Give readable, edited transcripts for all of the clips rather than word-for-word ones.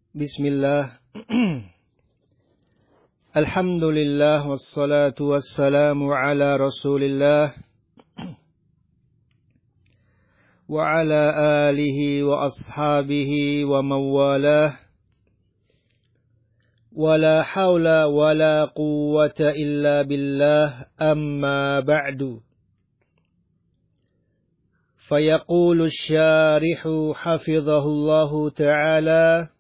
Bismillah. Alhamdulillah wassalatu wassalamu ala Rasulillah wa ala alihi wa ashabihi wa mawalah. Wa la hawla wa la quwwata illa billah, amma ba'du. Fayaqulu asy-syarihu hafizahullahu ta'ala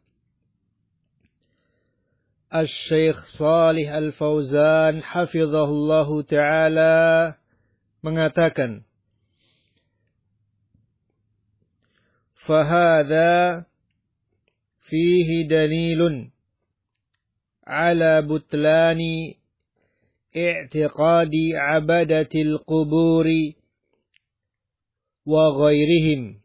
Asy-Syaikh Shalih Al-Fauzan hafizahullahu ta'ala mengatakan, fahadha fihi dalilun ala butlani i'tiqadi abadatil quburi wa ghairihim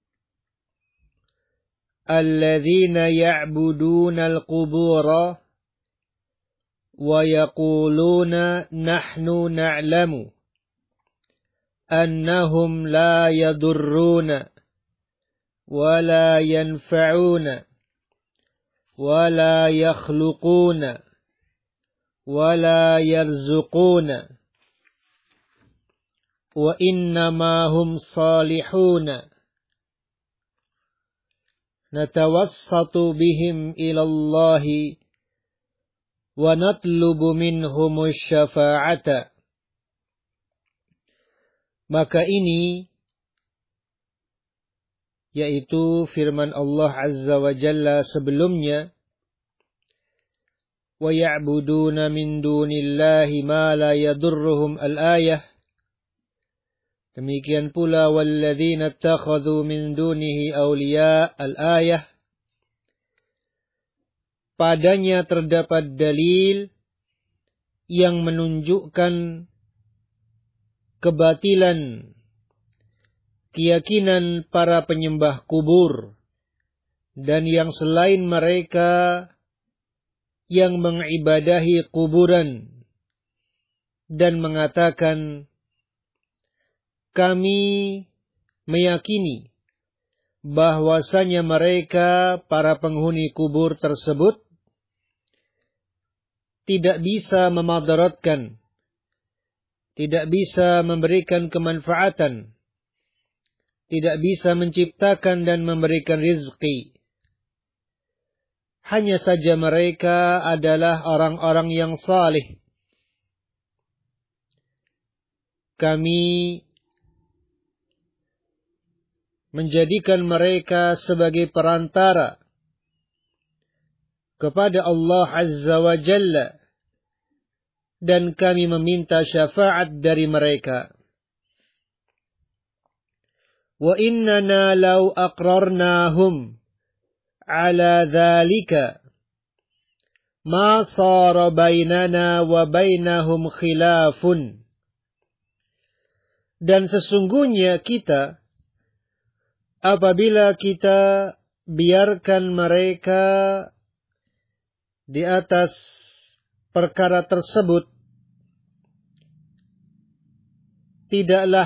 alladhina ya'buduna al-qubura wa yaquluna nahnu na'lamu annahum la yadurruna wa la yanfa'una wa la yakhluquna wa la yarzuquna wa innama hum salihuna natawassatu bihim ilallahi wa natlubu minhumus syafa'ata. Maka ini yaitu firman Allah Azza wa Jalla sebelumnya, wa ya'buduna min dunillahi ma la yadurruhum al-ayah. Demikian pula walladzina ittakhadhu min dunihi awliya al-ayah. Padanya terdapat dalil yang menunjukkan kebatilan keyakinan para penyembah kubur dan yang selain mereka yang mengibadahi kuburan dan mengatakan, kami meyakini bahwasanya mereka para penghuni kubur tersebut tidak bisa memadaratkan, tidak bisa memberikan kemanfaatan, tidak bisa menciptakan dan memberikan rizki. Hanya saja mereka adalah orang-orang yang salih. Kami menjadikan mereka sebagai perantara kepada Allah Azza wa Jalla dan kami meminta syafaat dari mereka. Wa innana law aqrarnahum ala dhalika ma sara bainana wa bainahum khilafun. Dan sesungguhnya kita, apabila kita biarkan mereka di atas perkara tersebut, tidaklah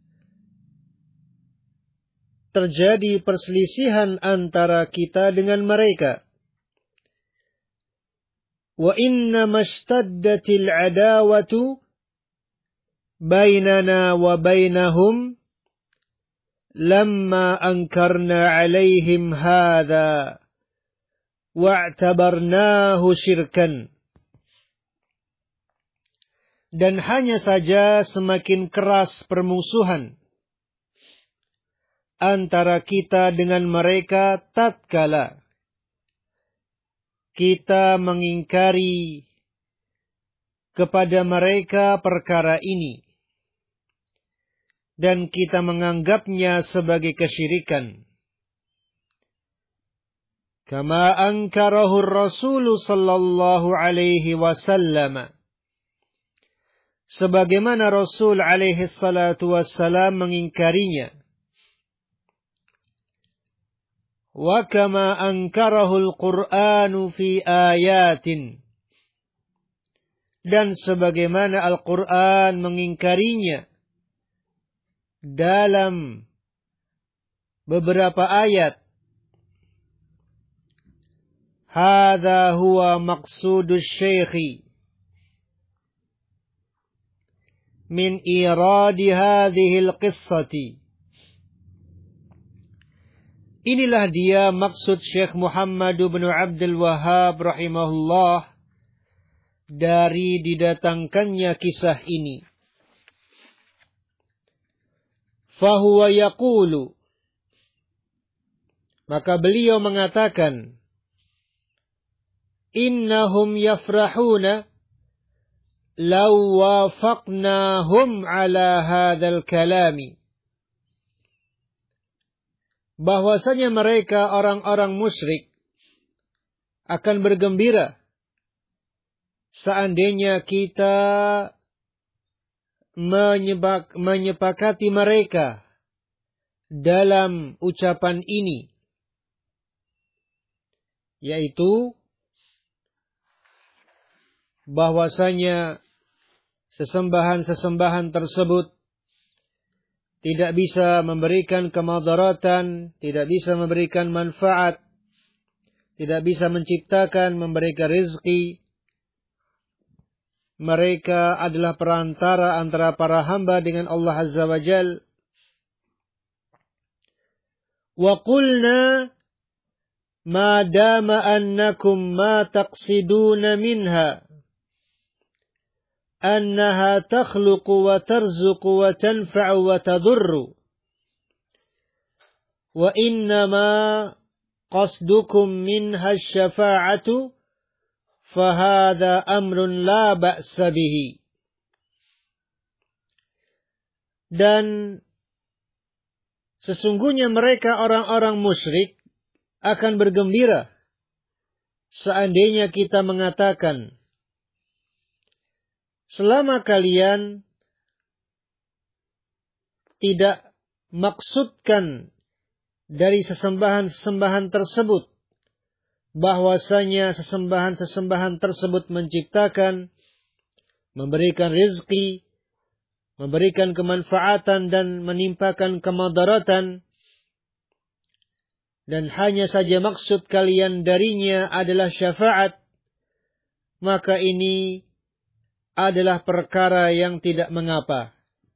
terjadi perselisihan antara kita dengan mereka. Wa inna mashtaddatil adawatu bainana wa bainahum lamma ankarna alaihim hadha wa'tabarnahu syirkan. Dan hanya saja semakin keras permusuhan antara kita dengan mereka tatkala kita mengingkari kepada mereka perkara ini dan kita menganggapnya sebagai kesyirikan. Kama ankarahu Rasul sallallahu alaihi wasallam, sebagaimana Rasul alaihi salatu wassalam mengingkarinya. Wa kama ankarahu al-Qur'anu fi ayatin, dan sebagaimana Al-Qur'an mengingkarinya dalam beberapa ayat. hadza huwa maqsudus syekhi min iradi hadhil qissati. Inilah dia maksud Syekh Muhammad bin Abdul Wahhab rahimahullah dari didatangkannya kisah ini. Fahuwa yaqulu, maka beliau mengatakan, innahum yafrahuna law wafaqnahum ala hadzal kalami. Bahwasanya mereka orang-orang musyrik akan bergembira seandainya kita menyepakati mereka dalam ucapan ini, yaitu bahwasanya sesembahan-sesembahan tersebut tidak bisa memberikan kemadaratan, tidak bisa memberikan manfaat, tidak bisa menciptakan, memberikan rezeki. Mereka adalah perantara antara para hamba dengan Allah Azza wa Jal. Wa qulna ma dama annakum ma taqsiduna minha annaha takhluqu wa tarzuqu wa tanfa'u wa tadurru wa innama qasdukum minha syafa'atu fahadha amrun la ba'sa bihi. Dan sesungguhnya mereka orang-orang musyrik akan bergembira seandainya kita mengatakan, selama kalian tidak maksudkan dari sesembahan-sesembahan tersebut bahwasanya sesembahan-sesembahan tersebut menciptakan, memberikan rezeki, memberikan kemanfaatan dan menimpakan kemadaratan, dan hanya saja maksud kalian darinya adalah syafaat, maka ini adalah perkara yang tidak mengapa.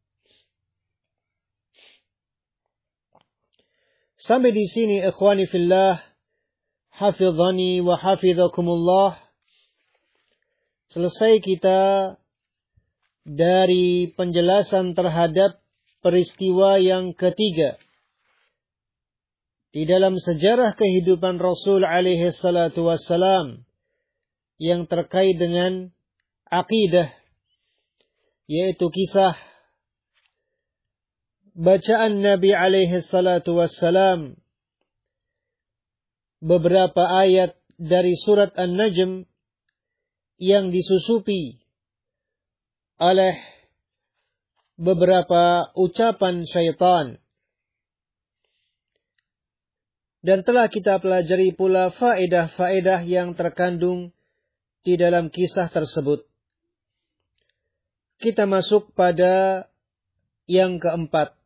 Sampai di sini ikhwani fillah, hafizani wa hafizakumullah, selesai kita dari penjelasan terhadap peristiwa yang ketiga di dalam sejarah kehidupan Rasul alaihi salatu wassalam yang terkait dengan aqidah, yaitu kisah bacaan Nabi alaihi salatu wassalam beberapa ayat dari surat An-Najm yang disusupi oleh beberapa ucapan syaitan. Dan telah kita pelajari pula faedah-faedah yang terkandung di dalam kisah tersebut. Kita masuk pada yang keempat.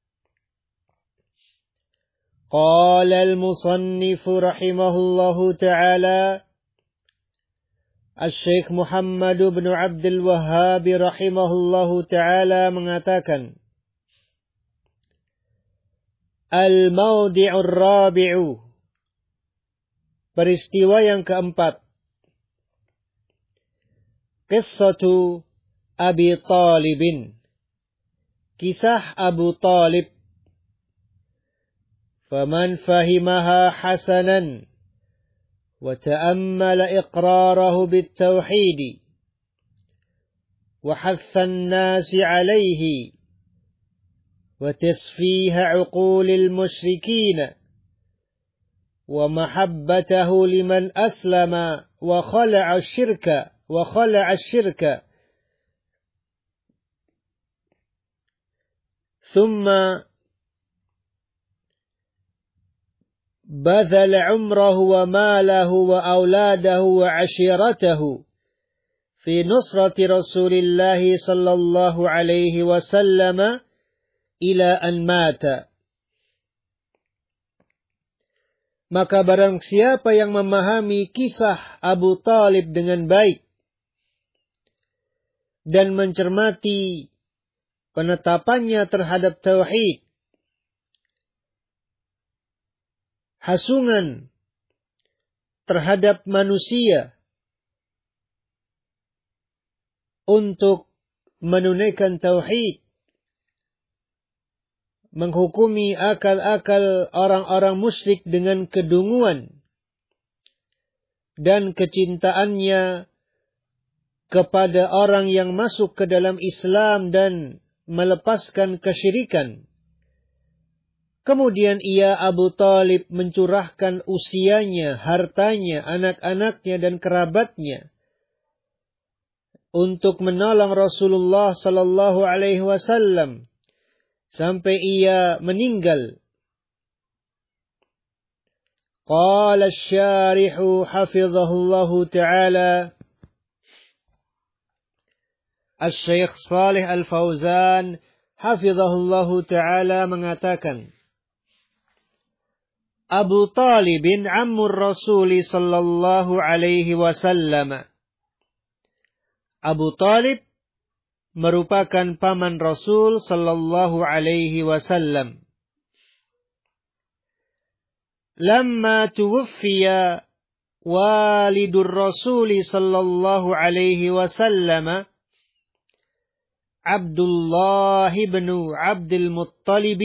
Qala al-musannif rahimahullahu ta'ala, Al-Syekh Muhammad bin Abdul Wahhab rahimahullahu ta'ala mengatakan, Al-mawdi'ur rabi'u, peristiwa yang keempat, Qissatu Abi Talibin, kisah Abu Talib. Faman fahimaha hasanan wa ta'ammala iqrarahu bit-tauhid wa hatha an-nasi alayhi wa tasfiha 'uqulil musyrikin wa mahabbatahu liman aslama wa khala'a ash-shirka ثم بذل عمره وماله وأولاده وعشيرته في نصرة رسول الله صلى الله عليه وسلم إلى أن مات. Maka barang siapa yang memahami kisah Abu Talib dengan baik dan mencermati penetapannya terhadap tauhid, hasungan terhadap manusia untuk menunaikan tauhid, menghukumi akal-akal orang-orang musyrik dengan kedunguan dan kecintaannya kepada orang yang masuk ke dalam Islam dan melepaskan kesyirikan. Kemudian ia Abu Talib mencurahkan usianya, hartanya, anak-anaknya dan kerabatnya untuk menolong Rasulullah sallallahu alaihi wasallam sampai ia meninggal. Qala asy-syarihu hafizahullahu ta'ala, Asy-Syaikh Shalih Al-Fauzan hafizahullahu ta'ala mengatakan, Abu Talibin ammur Rasuli sallallahu alaihi wasallam. Abu Talib merupakan paman Rasul sallallahu alaihi wasallam. Lamma tuwaffiya walidur Rasuli sallallahu alaihi wasallam Abdullah bin Abdul Muttalib,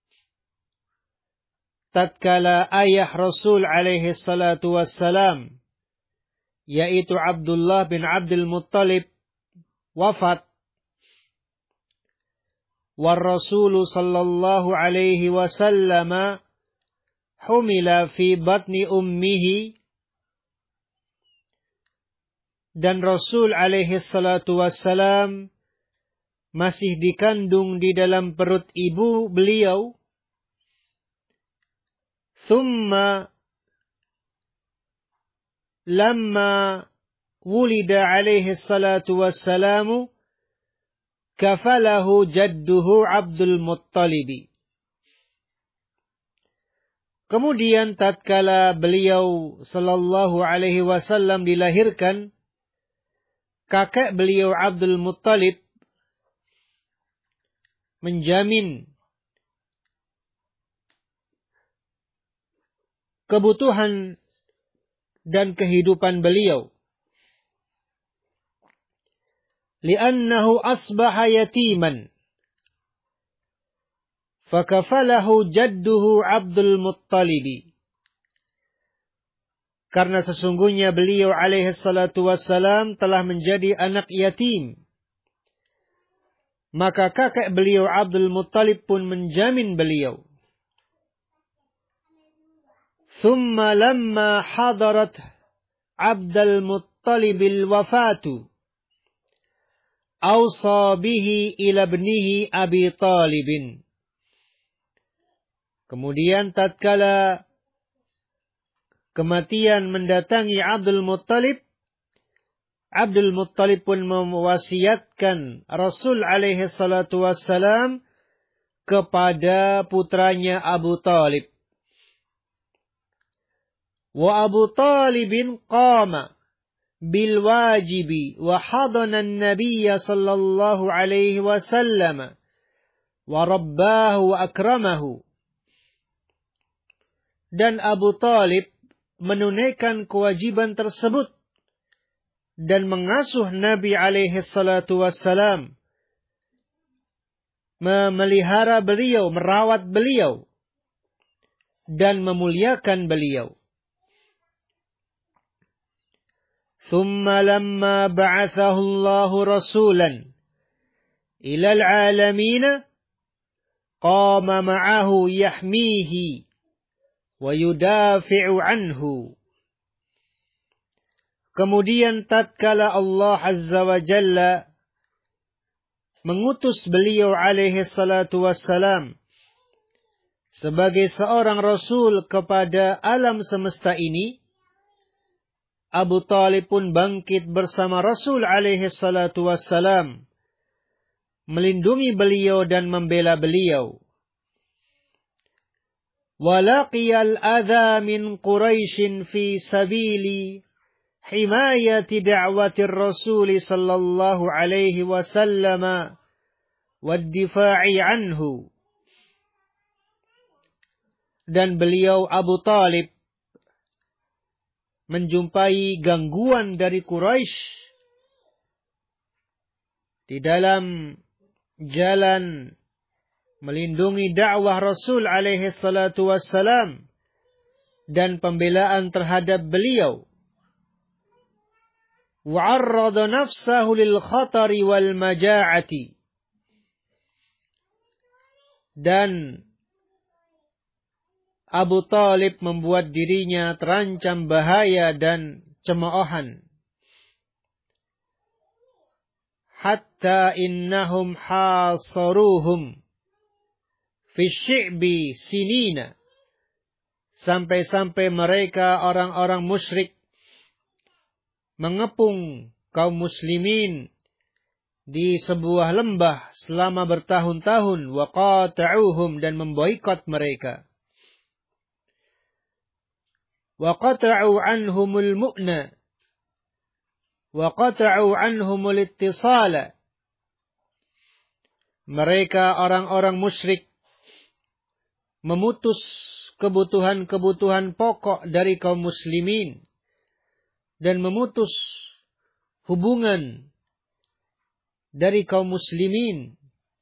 tatkala ayah Rasul alaihi salatu wassalam, yaitu Abdullah bin Abdul Muttalib, wafat, war Rasul sallallahu alaihi wasallam humila fi batni ummihi, dan Rasul alaihi salatu wassalam masih dikandung di dalam perut ibu beliau. Thumma lamma wulida alaihi salatu wassalamu kafalahu jadduhu Abdul Muttalib. Kemudian tatkala beliau sallallahu alaihi wasallam dilahirkan, kakek beliau Abdul Muttalib menjamin kebutuhan dan kehidupan beliau. Li'annahu asbaha yatiman, fakafalahu jadduhu Abdul Muttalib. Karena sesungguhnya beliau alaihi salatu wassalam telah menjadi anak yatim, maka kakek beliau Abdul Muttalib pun menjamin beliau. Thumma lamma hadarat Abdul Muttalib al-wafatu awsa bihi ila ibnihi Abi Talib. Kemudian tatkala kematian mendatangi Abdul Muttalib, Abdul Muttalib pun mewasiatkan Rasul alaihi salatu wassalam kepada putranya Abu Talib. Wa Abu Talibin qama bil wajibi wa hadana an-nabiyya sallallahu alaihi wasallam wa rabbahu wa akramahu. Dan Abu Talib menunaikan kewajiban tersebut dan mengasuh Nabi alaihi salatu wassalam, memelihara beliau, merawat beliau, dan memuliakan beliau. Thumma lamma ba'athahu Allahu rasulan ilal alamina qama ma'ahu yahmihi wa yudafi'u anhu. Kemudian tatkala Allah Azza wa Jalla mengutus beliau alaihi salatu wassalam sebagai seorang Rasul kepada alam semesta ini, Abu Talib pun bangkit bersama Rasul alaihi salatu wassalam, melindungi beliau dan membela beliau. walaqiyal adha min Quraisyin fi sabili himayati da'watir Rasul sallallahu alaihi wasallam wad-difa'i anhu. Dan beliau Abu Talib menjumpai gangguan dari Quraisy di dalam jalan melindungi dakwah Rasul alaihi salatu wassalam dan pembelaan terhadap beliau. Wa'arrada nafsahu lil khatari wal maja'ati. Dan Abu Talib membuat dirinya terancam bahaya dan cemoohan. Hatta innahum hasaruhum fi syi'bi sinina. Sampai-sampai mereka orang-orang musyrik mengepung kaum muslimin di sebuah lembah selama bertahun-tahun. Wa qata'uhum, dan memboikot mereka. Wa qata'u anhumul mu'na wa qata'u anhumul ittisala. Mereka orang-orang musyrik memutus kebutuhan-kebutuhan pokok dari kaum muslimin dan memutus hubungan dari kaum muslimin.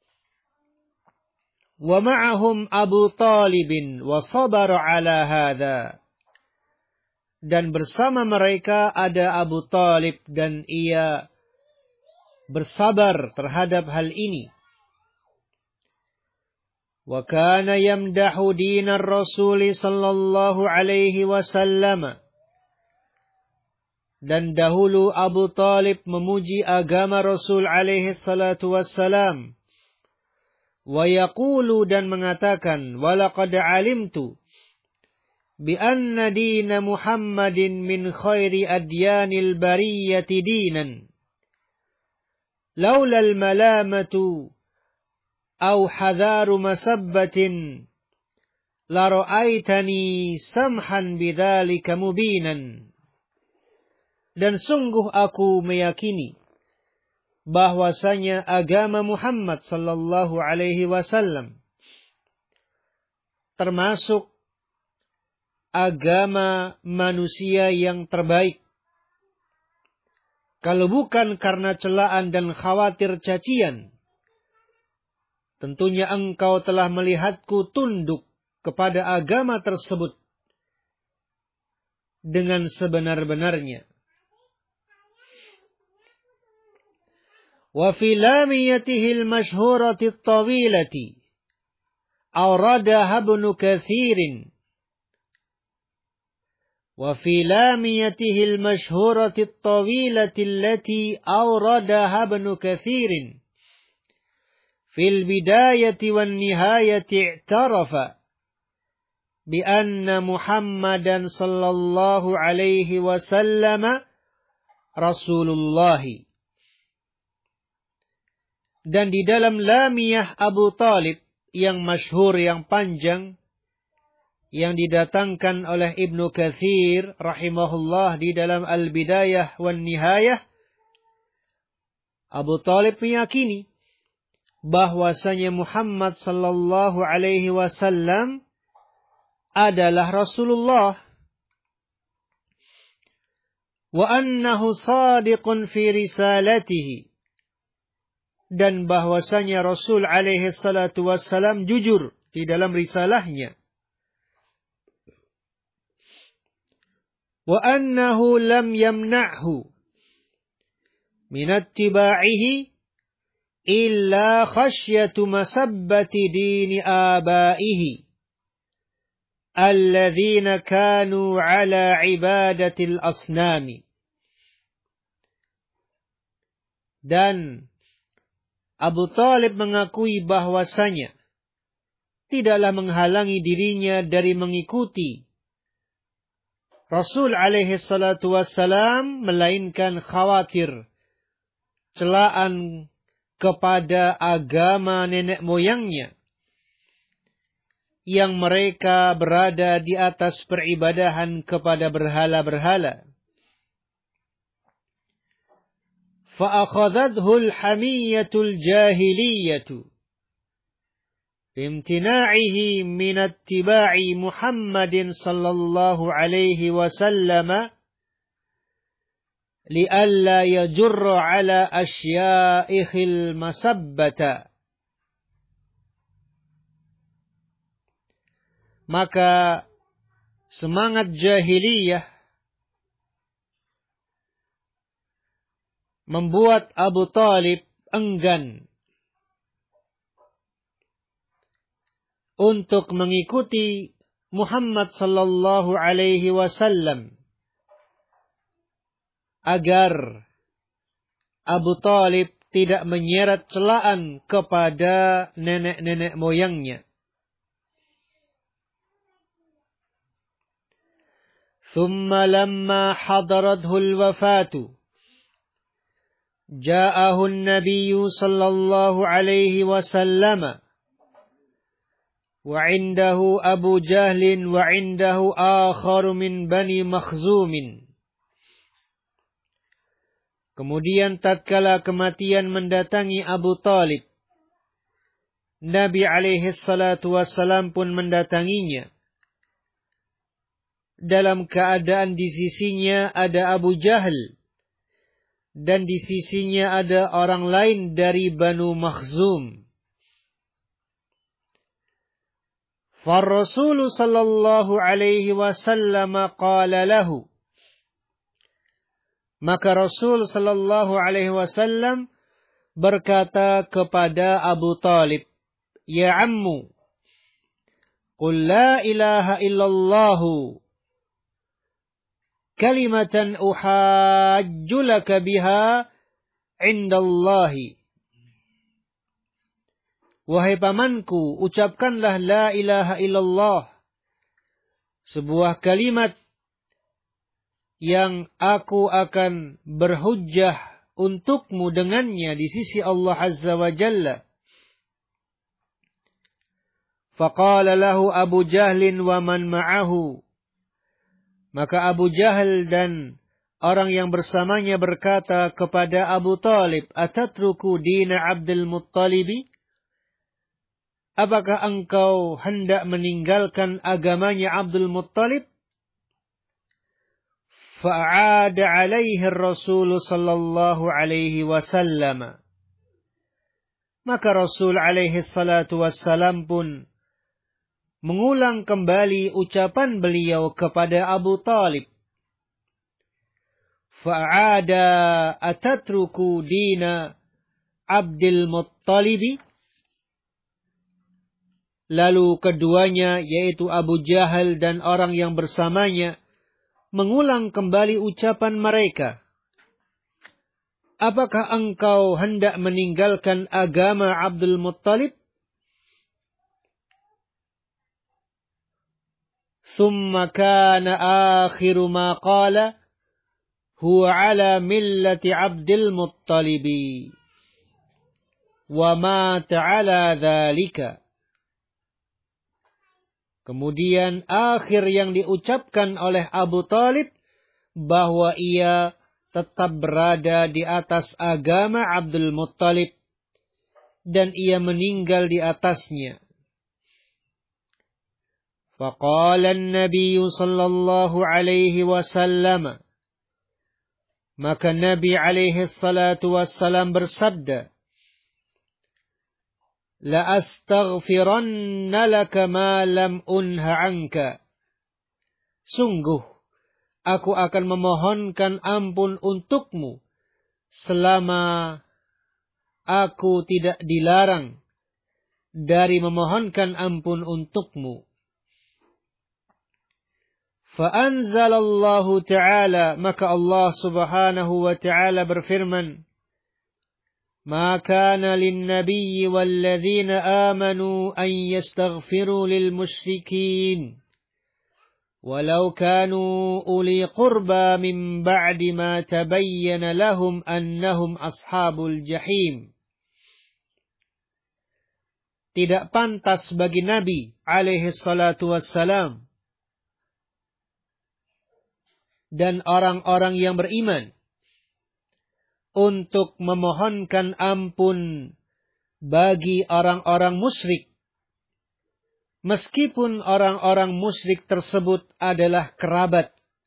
Wa ma'ahum Abu Talibin wa sabara ala hadha. Dan bersama mereka ada Abu Talib dan ia bersabar terhadap hal ini. Wa kana yamdahu dinar Rasul sallallahu alaihi wasallam. Dan dahulu Abu Talib memuji agama Rasul alaihi salatu wassalam. Wa yaqulu, dan mengatakan, walaqad alimtu bi anna dina Muhammadin min khairi adyanil bariyati dinan. Laula al-malamatu aw hadharu masabbatin la ra'aitani samhan bidzalika mubinan. Dan sungguh aku meyakini bahwasanya agama Muhammad sallallahu alaihi wasallam termasuk agama manusia yang terbaik. Kalau bukan karena celaan dan khawatir cacian, tentunya engkau telah melihatku tunduk kepada agama tersebut dengan sebenar-benarnya. Wa fi lamiyatihi al-mashhurati at-tawilati awradaha Ibnu Katsirin. وفي لاميته المشهورة الطويلة التي أوردها ابن كثير في البداية والنهاية اعترف بأن محمدا صلى الله عليه وسلم رسول الله. Dan di dalam Lamiyah Abu Talib yang masyhur, yang panjang, yang didatangkan oleh Ibnu Katsir rahimahullah di dalam Al-Bidayah wan Nihayah, Abu Talib meyakini bahwasanya Muhammad sallallahu alaihi wasallam adalah Rasulullah, wa annahu shadiqun fi risalatihi, dan bahwasanya Rasul alaihi salatu wassalam jujur di dalam risalahnya. Wa annahu lam yamna'hu min ittiba'ihi illa khasyatu masabbati dini abaihi alladzina kanu ala ibadatil asnami. Dan Abu Talib mengakui bahwasanya tidaklah menghalangi dirinya dari mengikuti Rasul alaihi salatu wassalam, melainkan khawatir celaan kepada agama nenek moyangnya yang mereka berada di atas peribadahan kepada berhala-berhala. فَأَخَذَتْهُ الْحَمِيَّةُ الْجَاهِلِيَّةُ بِامْتِنَاعِهِ مِنَ اتِّبَاعِ مُحَمَّدٍ صَلَّى اللَّهُ عَلَيْهِ وَسَلَّمَ لِأَلَّا يَجُرَّ عَلَى أَشْيَائِهِ الْمَسَبَّةَ. Maka semangat jahiliyah membuat Abu Thalib enggan untuk mengikuti Muhammad sallallahu alaihi wasallam agar Abu Thalib tidak menyeret celaan kepada nenek-nenek moyangnya. ثم لما حضرته الوفاة جاءه النبي صلى الله عليه وسلم وعنده أبو جهل وعنده آخر من بني مخزوم. Kemudian tatkala kematian mendatangi Abu Thalib, Nabi alaihi salatu wassalam pun mendatanginya. Dalam keadaan di sisinya ada Abu Jahal dan di sisinya ada orang lain dari Banu Makhzum. Far-Rasul sallallahu alaihi wasallam qala lahu. Maka Rasul sallallahu alaihi wasallam berkata kepada Abu Thalib, "Ya ammu, qul la ilaha illallah kalimatan uhajju laka biha indallahi." Wahai pamanku, ucapkanlah la ilaha illallah, sebuah kalimat yang aku akan berhujjah untukmu dengannya di sisi Allah Azza wa Jalla. Faqala lahu Abu Jahlin wa man ma'ahu. Maka Abu Jahal dan orang yang bersamanya berkata kepada Abu Thalib, "Atatruku dina Abdul Muttalibi?" Apakah engkau hendak meninggalkan agamanya Abdul Muttalib? Fa'ada alaihi Rasul sallallahu alaihi wasallam. Maka Rasul alaihi salatu wassalam pun mengulang kembali ucapan beliau kepada Abu Thalib. Fa'ada atatruku dina Abdul Muttalibi? Lalu keduanya, yaitu Abu Jahal dan orang yang bersamanya, mengulang kembali ucapan mereka. Apakah engkau hendak meninggalkan agama Abdul Muttalib? Thumma kana akhiru ma qala huwa ala millati Abdul Muttalibi wa mata ala dhalika. Kemudian akhir yang diucapkan oleh Abu Thalib bahwa ia tetap berada di atas agama Abdul Muttalib dan ia meninggal di atasnya. Faqala an-nabiy sallallahu alaihi wasallam. Maka Nabi alaihi salatu wassalam bersabda, La astaghfiranna laka ma lam unha anka. Sungguh, aku akan memohonkan ampun untukmu selama aku tidak dilarang dari memohonkan ampun untukmu. Fa'anzalallahu ta'ala, maka Allah subhanahu wa ta'ala berfirman, ما كان للنبي والذين آمنوا أن يستغفروا للمشركين ولو كانوا أولي قربى من بعد ما تبين لهم أنهم أصحاب الجحيم. tidak pantas bagi Nabi alaihi salatu wassalam dan orang-orang yang beriman untuk memohonkan ampun bagi orang-orang musyrik, meskipun orang-orang musyrik tersebut adalah kerabat.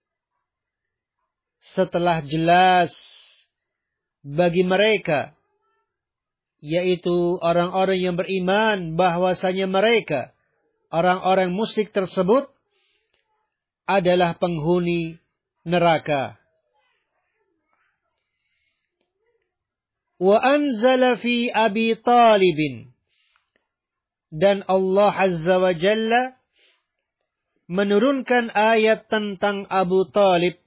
Setelah jelas bagi mereka, yaitu orang-orang yang beriman, bahwasanya mereka, orang-orang musyrik tersebut, adalah penghuni neraka. Wa anzala fi Abi Talib, dan Allah Azza wa Jalla menurunkan ayat tentang Abu Talib.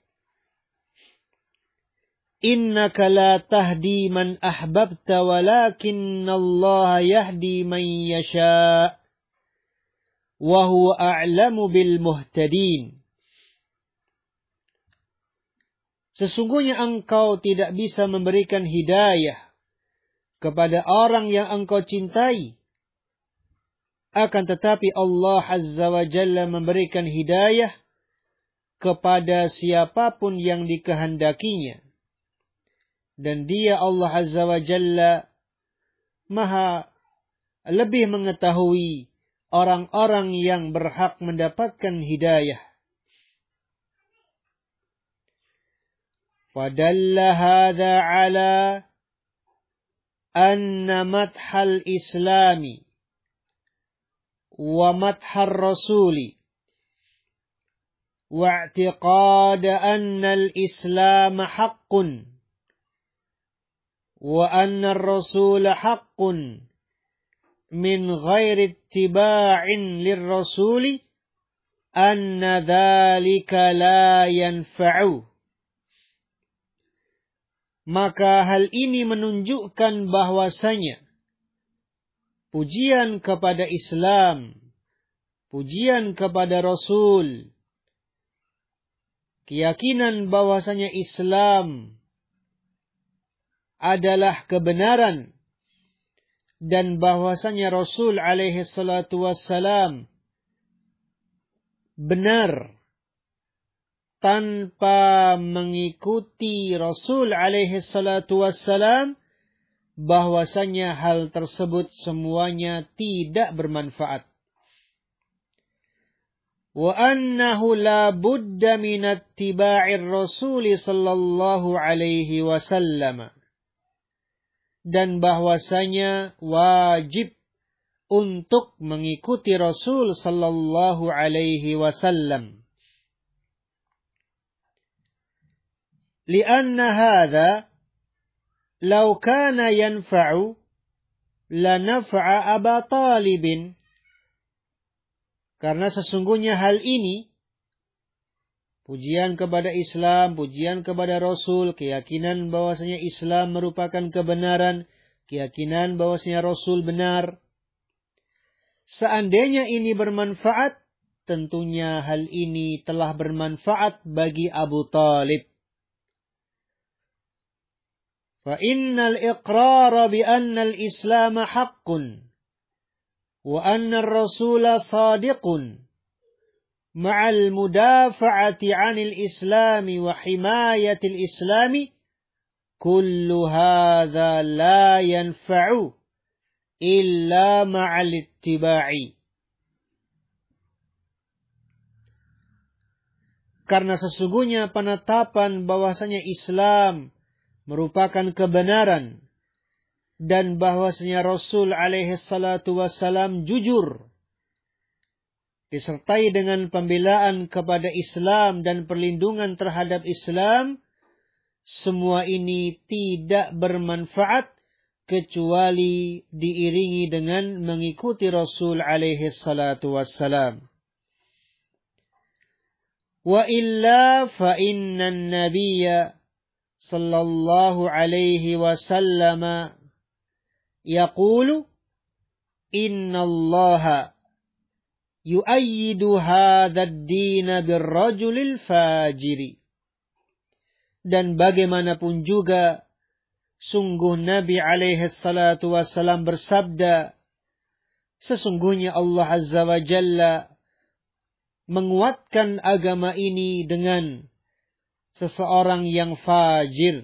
Innaka la tahdi man ahbabta walakinna Allah yahdi man yasha wa huwa a'lamu bil muhtadin. Sesungguhnya engkau tidak bisa memberikan hidayah kepada orang yang engkau cintai. Akan tetapi Allah Azza wa Jalla memberikan hidayah kepada siapapun yang dikehendakinya. Dan dia Allah Azza wa Jalla maha lebih mengetahui orang-orang yang berhak mendapatkan hidayah. Fadalla hadha ala anna mathal islami wa mathal rasuli wa i'tiqada anna al-islam haqqun wa anna ar-rasul haqqun min ghairi ittiba'in lir-rasuli anna dhalika la yanfa'u. Maka hal ini menunjukkan bahwasanya pujian kepada Islam, pujian kepada Rasul, keyakinan bahwasanya Islam adalah kebenaran dan bahwasanya Rasul alaihi salatu wassalam benar, tanpa mengikuti Rasul alaihi salatu wassalam, bahwasanya hal tersebut semuanya tidak bermanfaat. Wa annahu la budda min ittiba'ir Rasul sallallahu alaihi wasallam, dan bahwasanya wajib untuk mengikuti Rasul sallallahu alaihi wasallam. Lianna hadha law kana yanfa'u la naf'a Aba Talibin. Karena sesungguhnya hal ini, pujian kepada Islam, pujian kepada Rasul, keyakinan bahwasanya Islam merupakan kebenaran, keyakinan bahwasanya Rasul benar. Seandainya ini bermanfaat, tentunya hal ini telah bermanfaat bagi Abu Talib. Fa innal iqrara bi anna al-Islam haqqun wa anna ar-rasula sadiqun مع المدافعة عن الإسلام وحماية الإسلام كل هذا لا ينفع إلا مع الاتباع. Karena sesungguhnya penetapan bahwasanya Islam merupakan kebenaran dan bahwasanya Rasul alaihi salatu wassalam jujur, disertai dengan pembelaan kepada Islam dan perlindungan terhadap Islam, semua ini tidak bermanfaat kecuali diiringi dengan mengikuti Rasul alaihi salatu wassalam. Wa illa fa inna an-nabiyya sallallahu alaihi wasallam yaqulu inna Allaha yu'ayyidu hadha ad-din birrajulil fajiri. Dan bagaimanapun juga, sungguh Nabi alaihi salatu wassalam bersabda Sesungguhnya Allah Azza wa Jalla menguatkan agama ini dengan seseorang yang fajir.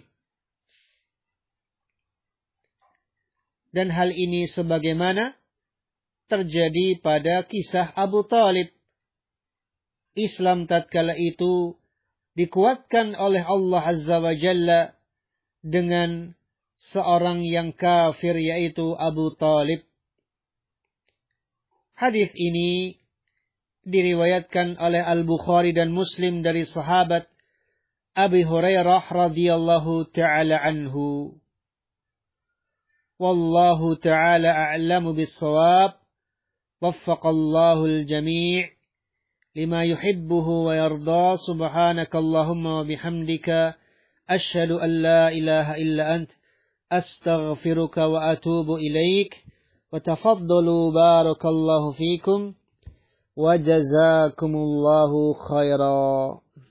Dan hal ini sebagaimana terjadi pada kisah Abu Talib. Islam tatkala itu dikuatkan oleh Allah Azza wa Jalla dengan seorang yang kafir, yaitu Abu Talib. Hadis ini diriwayatkan oleh Al-Bukhari dan Muslim dari sahabat Abi Hurairah radhiyallahu ta'ala anhu. Wallahu ta'ala a'lamu bis-shawab. Waffaqallahu al-jami' lima yuhibbuhu wa yarda. Subhanakallahumma wa bihamdika asyhadu an la ilaha illa ant astaghfiruka wa atubu ilaik. Wa tafaddalu barakallahu fikum wa jazakumullahu khairan.